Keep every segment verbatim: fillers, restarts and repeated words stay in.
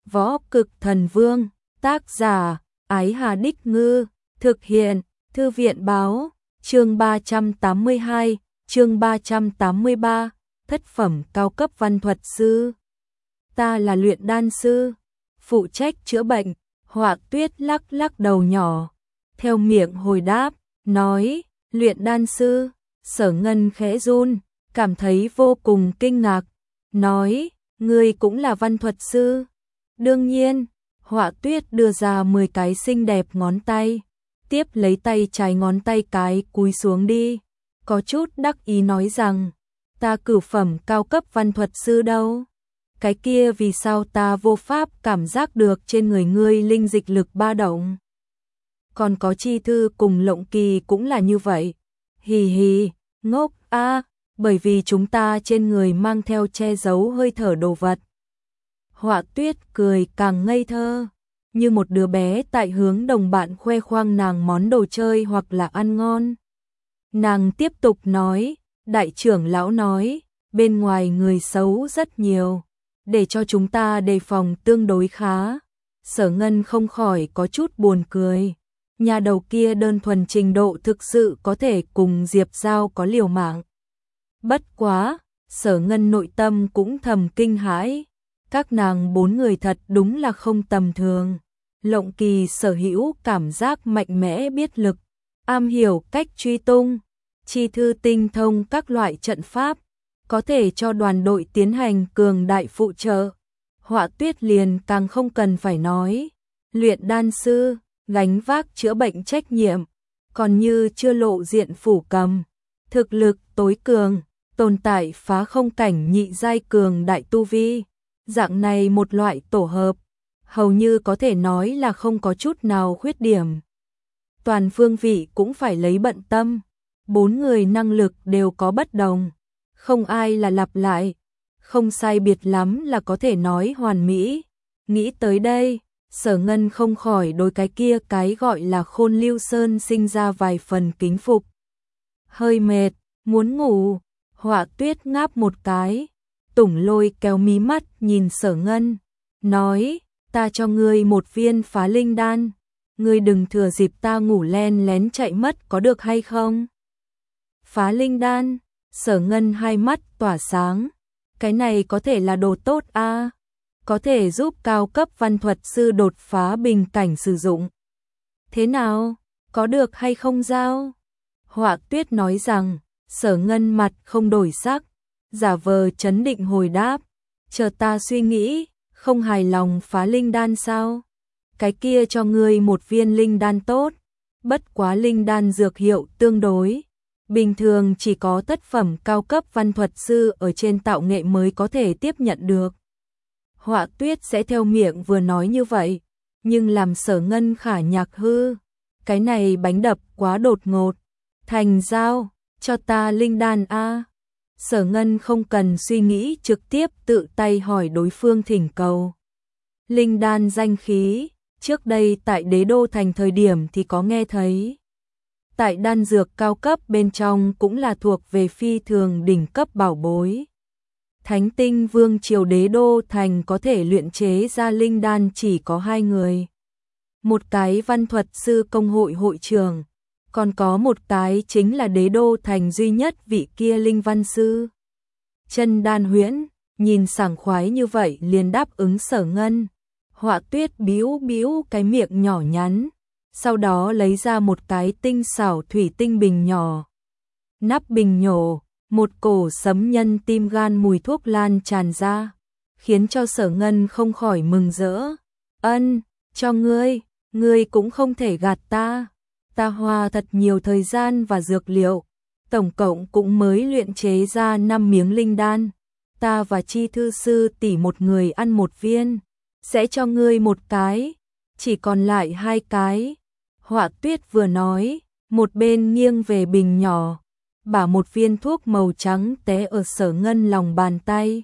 Võ Cực Thần Vương, tác giả, Ái Hà Đích Ngư, thực hiện, Thư viện Báo, chương ba trăm tám mươi hai, chương ba trăm tám mươi ba, thất phẩm cao cấp văn thuật sư. Ta là luyện đan sư, phụ trách chữa bệnh. Họa Tuyết lắc lắc đầu nhỏ, theo miệng hồi đáp, nói, luyện đan sư. Sở Ngân khẽ run, cảm thấy vô cùng kinh ngạc, nói, ngươi cũng là văn thuật sư. Đương nhiên. Họa Tuyết đưa ra mười cái xinh đẹp ngón tay, tiếp lấy tay trái ngón tay cái cúi xuống đi, có chút đắc ý nói rằng, ta cửu phẩm cao cấp văn thuật sư đâu. Cái kia vì sao ta vô pháp cảm giác được trên người ngươi linh dịch lực ba động. Còn có Chi Thư cùng Lộng Kỳ cũng là như vậy. Hì hì, ngốc a, bởi vì chúng ta trên người mang theo che giấu hơi thở đồ vật. Họa Tuyết cười càng ngây thơ, như một đứa bé tại hướng đồng bạn khoe khoang nàng món đồ chơi hoặc là ăn ngon. Nàng tiếp tục nói, đại trưởng lão nói, bên ngoài người xấu rất nhiều, để cho chúng ta đề phòng tương đối khá. Sở Ngân không khỏi có chút buồn cười, nhà đầu kia đơn thuần trình độ thực sự có thể cùng Diệp Giao có liều mạng. Bất quá, Sở Ngân nội tâm cũng thầm kinh hãi, các nàng bốn người thật đúng là không tầm thường. Lộng Kỳ sở hữu cảm giác mạnh mẽ biết lực, am hiểu cách truy tung, Chi Thư tinh thông các loại trận pháp, có thể cho đoàn đội tiến hành cường đại phụ trợ. Họa Tuyết liền càng không cần phải nói, luyện đan sư, gánh vác chữa bệnh trách nhiệm, còn như chưa lộ diện phủ cầm, thực lực tối cường, tồn tại phá không cảnh nhị giai cường đại tu vi. Dạng này một loại tổ hợp, hầu như có thể nói là không có chút nào khuyết điểm. Toàn phương vị cũng phải lấy bận tâm, bốn người năng lực đều có bất đồng, không ai là lặp lại, không sai biệt lắm là có thể nói hoàn mỹ. Nghĩ tới đây, Sở Ngân không khỏi đối cái kia cái gọi là Khôn Lưu Sơn sinh ra vài phần kính phục. Hơi mệt, muốn ngủ. Họa Tuyết ngáp một cái, Tủng Lôi kéo mí mắt nhìn Sở Ngân, nói, ta cho ngươi một viên phá linh đan, ngươi đừng thừa dịp ta ngủ len lén chạy mất có được hay không? Phá linh đan. Sở Ngân hai mắt tỏa sáng, cái này có thể là đồ tốt a, à? Có thể giúp cao cấp văn thuật sư đột phá bình cảnh sử dụng. Thế nào, có được hay không Giao? Họa Tuyết nói rằng, Sở Ngân mặt không đổi sắc, giả vờ trấn định hồi đáp, chờ ta suy nghĩ, không hài lòng phá linh đan sao? Cái kia cho ngươi một viên linh đan tốt, bất quá linh đan dược hiệu tương đối bình thường, chỉ có thất phẩm cao cấp văn thuật sư ở trên tạo nghệ mới có thể tiếp nhận được. Họa Tuyết sẽ theo miệng vừa nói như vậy, nhưng làm Sở Ngân khả nhạc hư, cái này bánh đập quá đột ngột. Thành Giao, cho ta linh đan a. Sở Ngân không cần suy nghĩ trực tiếp tự tay hỏi đối phương thỉnh cầu. Linh đan danh khí, trước đây tại Đế Đô Thành thời điểm thì có nghe thấy. Tại đan dược cao cấp bên trong cũng là thuộc về phi thường đỉnh cấp bảo bối. Thánh Tinh Vương triều Đế Đô Thành có thể luyện chế ra linh đan chỉ có hai người. Một cái văn thuật sư công hội hội trưởng, còn có một cái chính là Đế Đô Thành duy nhất vị kia linh văn sư. Chân Đan Huyễn, nhìn sảng khoái như vậy liền đáp ứng Sở Ngân. Họa Tuyết bĩu bĩu cái miệng nhỏ nhắn, sau đó lấy ra một cái tinh xảo thủy tinh bình nhỏ. Nắp bình nhổ, một cổ sấm nhân tim gan mùi thuốc lan tràn ra, khiến cho Sở Ngân không khỏi mừng rỡ. Ân, cho ngươi, ngươi cũng không thể gạt ta. Ta hoa thật nhiều thời gian và dược liệu, tổng cộng cũng mới luyện chế ra năm miếng linh đan. Ta và Chi Thư sư tỷ một người ăn một viên, sẽ cho ngươi một cái, chỉ còn lại hai cái. Họa Tuyết vừa nói, một bên nghiêng về bình nhỏ, bả một viên thuốc màu trắng té ở Sở Ngân lòng bàn tay.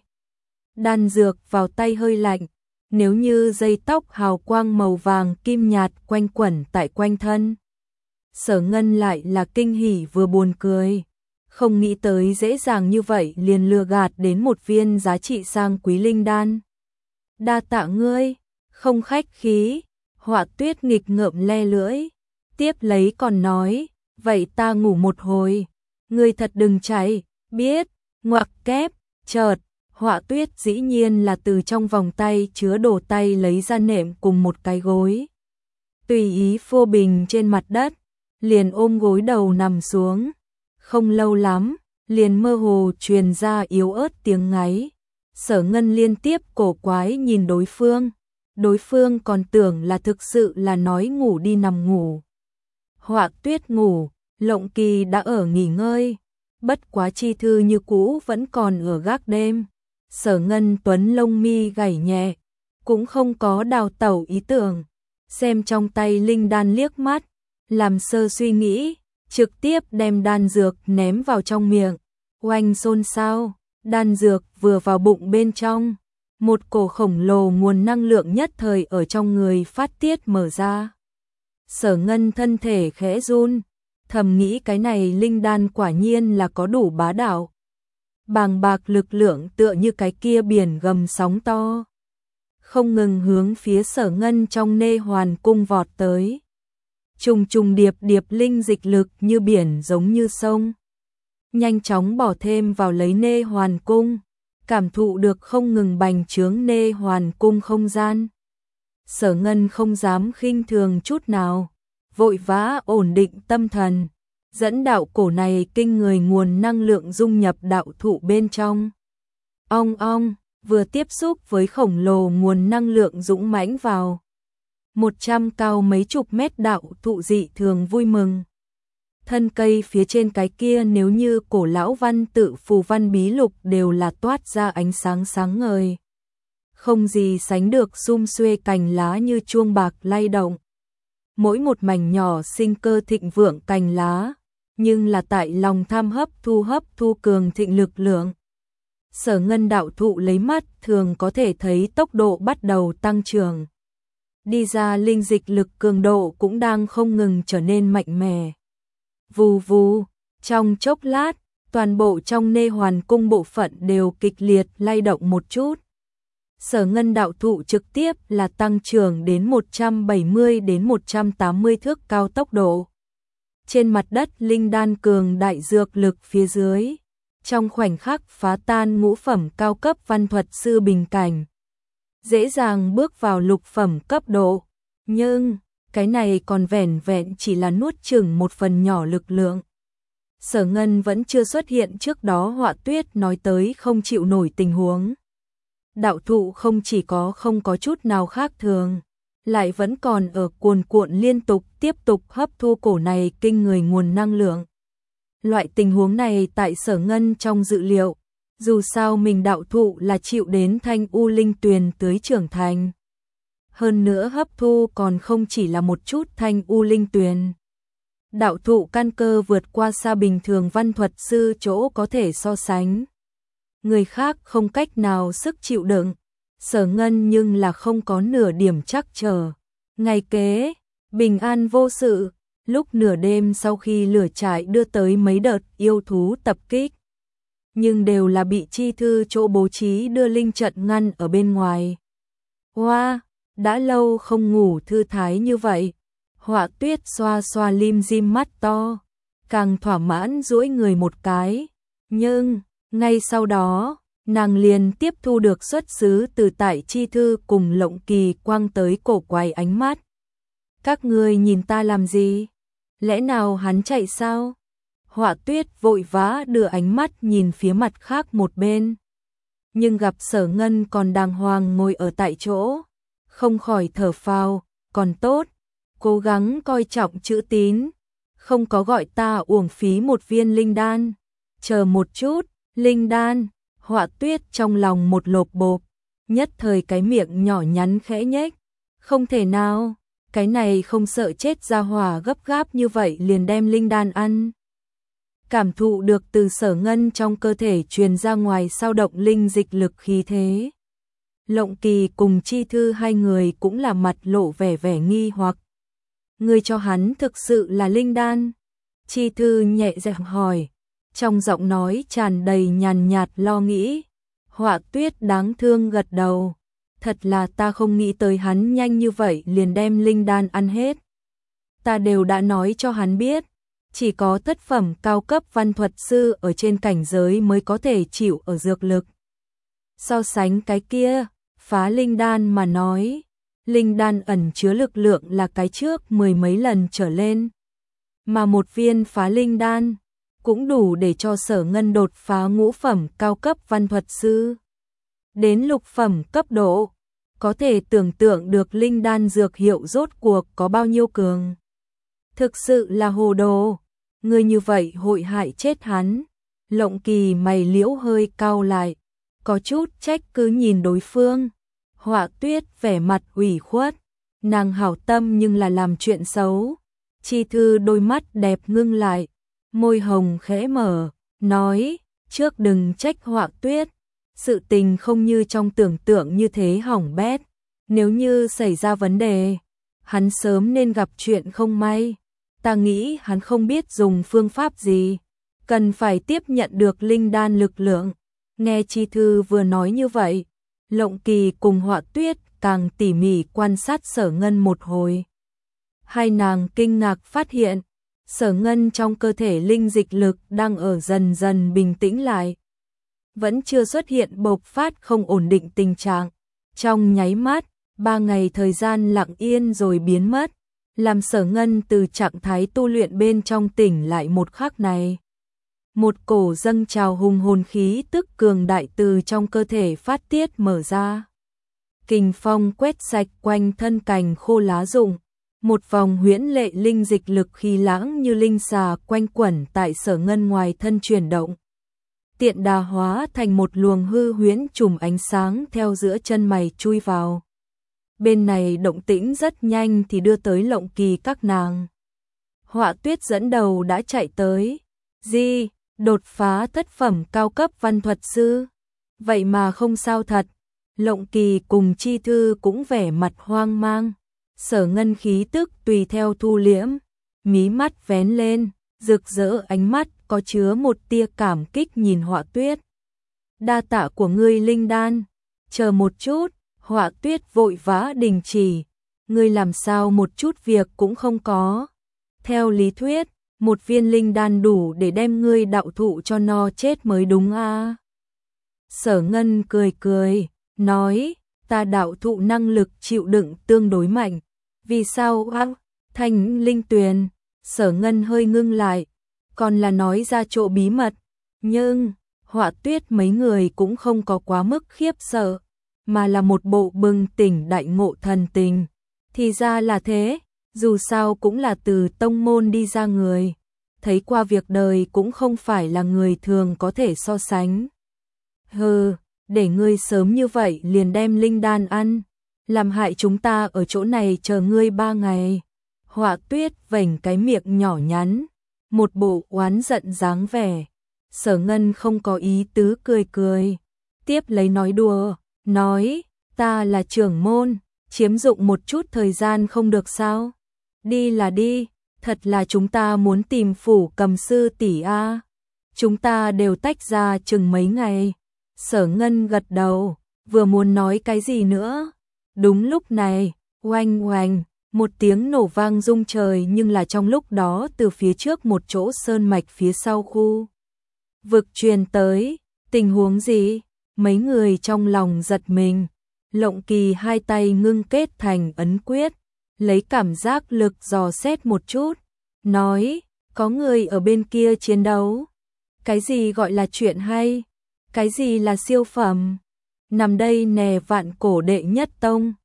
Đan dược vào tay hơi lạnh, nếu như dây tóc hào quang màu vàng kim nhạt quanh quẩn tại quanh thân. Sở Ngân lại là kinh hỉ vừa buồn cười, không nghĩ tới dễ dàng như vậy liền lừa gạt đến một viên giá trị sang quý linh đan. Đa tạ ngươi. Không khách khí, Họa Tuyết nghịch ngợm le lưỡi, tiếp lấy còn nói, vậy ta ngủ một hồi, ngươi thật đừng chạy, biết, ngoặc kép, chợt, Họa Tuyết dĩ nhiên là từ trong vòng tay chứa đồ tay lấy ra nệm cùng một cái gối. Tùy ý phô bình trên mặt đất, liền ôm gối đầu nằm xuống, không lâu lắm, liền mơ hồ truyền ra yếu ớt tiếng ngáy. Sở Ngân liên tiếp cổ quái nhìn đối phương, đối phương còn tưởng là thực sự là nói ngủ đi nằm ngủ. Họa Tuyết ngủ, Lộng Kỳ đã ở nghỉ ngơi, bất quá Chi Thư như cũ vẫn còn ở gác đêm. Sở Ngân Tuấn lông mi gảy nhẹ, cũng không có đào tẩu ý tưởng, xem trong tay linh đan liếc mắt, làm sơ suy nghĩ, trực tiếp đem đan dược ném vào trong miệng, oanh xôn xao, đan dược vừa vào bụng bên trong, một cổ khổng lồ nguồn năng lượng nhất thời ở trong người phát tiết mở ra. Sở Ngân thân thể khẽ run, thầm nghĩ cái này linh đan quả nhiên là có đủ bá đạo. Bàng bạc lực lượng tựa như cái kia biển gầm sóng to, không ngừng hướng phía Sở Ngân trong Nê Hoàn cung vọt tới. Trùng trùng điệp điệp linh dịch lực như biển giống như sông, nhanh chóng bỏ thêm vào lấy Nê Hoàn cung, cảm thụ được không ngừng bành trướng Nê Hoàn cung không gian. Sở Ngân không dám khinh thường chút nào, vội vã ổn định tâm thần, dẫn đạo cổ này kinh người nguồn năng lượng dung nhập đạo thụ bên trong. Ong ong, vừa tiếp xúc với khổng lồ nguồn năng lượng dũng mãnh vào. Một trăm cao mấy chục mét đạo thụ dị thường vui mừng. Thân cây phía trên cái kia nếu như cổ lão văn tự phù văn bí lục đều là toát ra ánh sáng sáng ngời. Không gì sánh được sum xuê cành lá như chuông bạc lay động. Mỗi một mảnh nhỏ sinh cơ thịnh vượng cành lá, nhưng là tại lòng tham hấp thu hấp thu cường thịnh lực lượng. Sở Ngân đạo thụ lấy mắt thường có thể thấy tốc độ bắt đầu tăng trưởng. Đi ra linh dịch lực cường độ cũng đang không ngừng trở nên mạnh mẽ. Vù vù, trong chốc lát, toàn bộ trong Nê Hoàn cung bộ phận đều kịch liệt lay động một chút. Sở Ngân đạo thụ trực tiếp là tăng trưởng đến một trăm bảy mươi đến một trăm tám mươi thước cao tốc độ. Trên mặt đất linh đan cường đại dược lực phía dưới, trong khoảnh khắc phá tan ngũ phẩm cao cấp văn thuật sư bình cảnh, dễ dàng bước vào lục phẩm cấp độ, nhưng cái này còn vẻn vẹn chỉ là nuốt chửng một phần nhỏ lực lượng. Sở Ngân vẫn chưa xuất hiện trước đó Họa Tuyết nói tới không chịu nổi tình huống. Đạo thụ không chỉ có không có chút nào khác thường, lại vẫn còn ở cuồn cuộn liên tục tiếp tục hấp thu cổ này kinh người nguồn năng lượng. Loại tình huống này tại Sở Ngân trong dự liệu, dù sao mình đạo thụ là chịu đến thanh u linh tuyền tưới trưởng thành. Hơn nữa hấp thu còn không chỉ là một chút thanh u linh tuyền. Đạo thụ căn cơ vượt qua xa bình thường văn thuật sư chỗ có thể so sánh. Người khác không cách nào sức chịu đựng, Sở Ngân nhưng là không có nửa điểm trắc trở. Ngày kế, bình an vô sự, lúc nửa đêm sau khi lửa trại đưa tới mấy đợt yêu thú tập kích, nhưng đều là bị Chi Thư chỗ bố trí đưa linh trận ngăn ở bên ngoài. Hoa, wow, đã lâu không ngủ thư thái như vậy. Họa Tuyết xoa xoa lim dim mắt to, càng thỏa mãn duỗi người một cái, nhưng ngay sau đó, nàng liền tiếp thu được xuất xứ từ tại Chi Thư cùng Lộng Kỳ quang tới cổ quái ánh mắt. Các ngươi nhìn ta làm gì? Lẽ nào hắn chạy sao? Họa Tuyết vội vã đưa ánh mắt nhìn phía mặt khác một bên, nhưng gặp Sở Ngân còn đàng hoàng ngồi ở tại chỗ, không khỏi thở phào, còn tốt, cố gắng coi trọng chữ tín, không có gọi ta uổng phí một viên linh đan. Chờ một chút, linh đan. Họa Tuyết trong lòng một lộp bộp, nhất thời cái miệng nhỏ nhắn khẽ nhếch, không thể nào, cái này không sợ chết ra hỏa gấp gáp như vậy liền đem linh đan ăn. Cảm thụ được từ Sở Ngân trong cơ thể truyền ra ngoài sao động linh dịch lực khí thế. Lộng Kỳ cùng Chi Thư hai người cũng là mặt lộ vẻ vẻ nghi hoặc. Người cho hắn thực sự là linh đan? Chi Thư nhẹ giọng hỏi, trong giọng nói tràn đầy nhàn nhạt lo nghĩ. Họa Tuyết đáng thương gật đầu, thật là ta không nghĩ tới hắn nhanh như vậy liền đem linh đan ăn hết. Ta đều đã nói cho hắn biết, chỉ có thất phẩm cao cấp văn thuật sư ở trên cảnh giới mới có thể chịu ở dược lực. So sánh cái kia, phá linh đan mà nói, linh đan ẩn chứa lực lượng là cái trước mười mấy lần trở lên. Mà một viên phá linh đan cũng đủ để cho Sở Ngân đột phá ngũ phẩm cao cấp văn thuật sư. Đến lục phẩm cấp độ, có thể tưởng tượng được linh đan dược hiệu rốt cuộc có bao nhiêu cường. Thực sự là hồ đồ, người như vậy hội hại chết hắn. Lộng Kỳ mày liễu hơi cau lại, có chút trách cứ nhìn đối phương. Họa Tuyết vẻ mặt ủy khuất, nàng hảo tâm nhưng là làm chuyện xấu. Chi Thư đôi mắt đẹp ngưng lại, môi hồng khẽ mở, nói, trước đừng trách Họa Tuyết, sự tình không như trong tưởng tượng như thế hỏng bét, nếu như xảy ra vấn đề, hắn sớm nên gặp chuyện không may, ta nghĩ hắn không biết dùng phương pháp gì, cần phải tiếp nhận được linh đan lực lượng. Nghe Chi Thư vừa nói như vậy, Lộng Kỳ cùng Họa Tuyết càng tỉ mỉ quan sát Sở Ngân một hồi. Hai nàng kinh ngạc phát hiện, Sở Ngân trong cơ thể linh dịch lực đang ở dần dần bình tĩnh lại. Vẫn chưa xuất hiện bộc phát không ổn định tình trạng. Trong nháy mắt, ba ngày thời gian lặng yên rồi biến mất, làm Sở Ngân từ trạng thái tu luyện bên trong tỉnh lại một khắc này. Một cổ dâng trào hùng hồn khí tức cường đại từ trong cơ thể phát tiết mở ra. Kình phong quét sạch quanh thân cành khô lá rụng, một vòng huyễn lệ linh dịch lực khí lãng như linh xà quanh quẩn tại Sở Ngân ngoài thân chuyển động. Tiện đà hóa thành một luồng hư huyễn trùm ánh sáng theo giữa chân mày chui vào. Bên này động tĩnh rất nhanh thì đưa tới Lộng Kỳ các nàng. Họa Tuyết dẫn đầu đã chạy tới. Di, đột phá thất phẩm cao cấp văn thuật sư. Vậy mà không sao thật. Lộng Kỳ cùng Chi Thư cũng vẻ mặt hoang mang. Sở Ngân khí tức tùy theo thu liễm, mí mắt vén lên, rực rỡ ánh mắt có chứa một tia cảm kích nhìn Họa Tuyết. Đa tạ của ngươi linh đan, chờ một chút, Họa Tuyết vội vã đình chỉ, ngươi làm sao một chút việc cũng không có. Theo lý thuyết, một viên linh đan đủ để đem ngươi đạo thụ cho no chết mới đúng a. À? Sở Ngân cười cười, nói, ta đạo thụ năng lực chịu đựng tương đối mạnh. Vì sao á? Thanh linh tuyền, Sở Ngân hơi ngưng lại, còn là nói ra chỗ bí mật. Nhưng, Họa Tuyết mấy người cũng không có quá mức khiếp sợ, mà là một bộ bừng tỉnh đại ngộ thần tình. Thì ra là thế, dù sao cũng là từ tông môn đi ra người, thấy qua việc đời cũng không phải là người thường có thể so sánh. Hừ, để ngươi sớm như vậy liền đem linh đan ăn, làm hại chúng ta ở chỗ này chờ ngươi ba ngày. Họa Tuyết vểnh cái miệng nhỏ nhắn, một bộ oán giận dáng vẻ. Sở Ngân không có ý tứ cười cười, tiếp lấy nói đùa, nói, ta là trưởng môn, chiếm dụng một chút thời gian không được sao? Đi là đi, thật là chúng ta muốn tìm Phủ Cầm sư tỷ a. Chúng ta đều tách ra chừng mấy ngày. Sở Ngân gật đầu, vừa muốn nói cái gì nữa. Đúng lúc này, oanh oanh, một tiếng nổ vang rung trời, nhưng là trong lúc đó từ phía trước một chỗ sơn mạch phía sau khu vực truyền tới. Tình huống gì? Mấy người trong lòng giật mình. Lộng Kỳ hai tay ngưng kết thành ấn quyết, lấy cảm giác lực dò xét một chút, nói, có người ở bên kia chiến đấu. Cái gì gọi là chuyện hay? Cái gì là siêu phẩm? Nằm đây nè vạn cổ đệ nhất tông.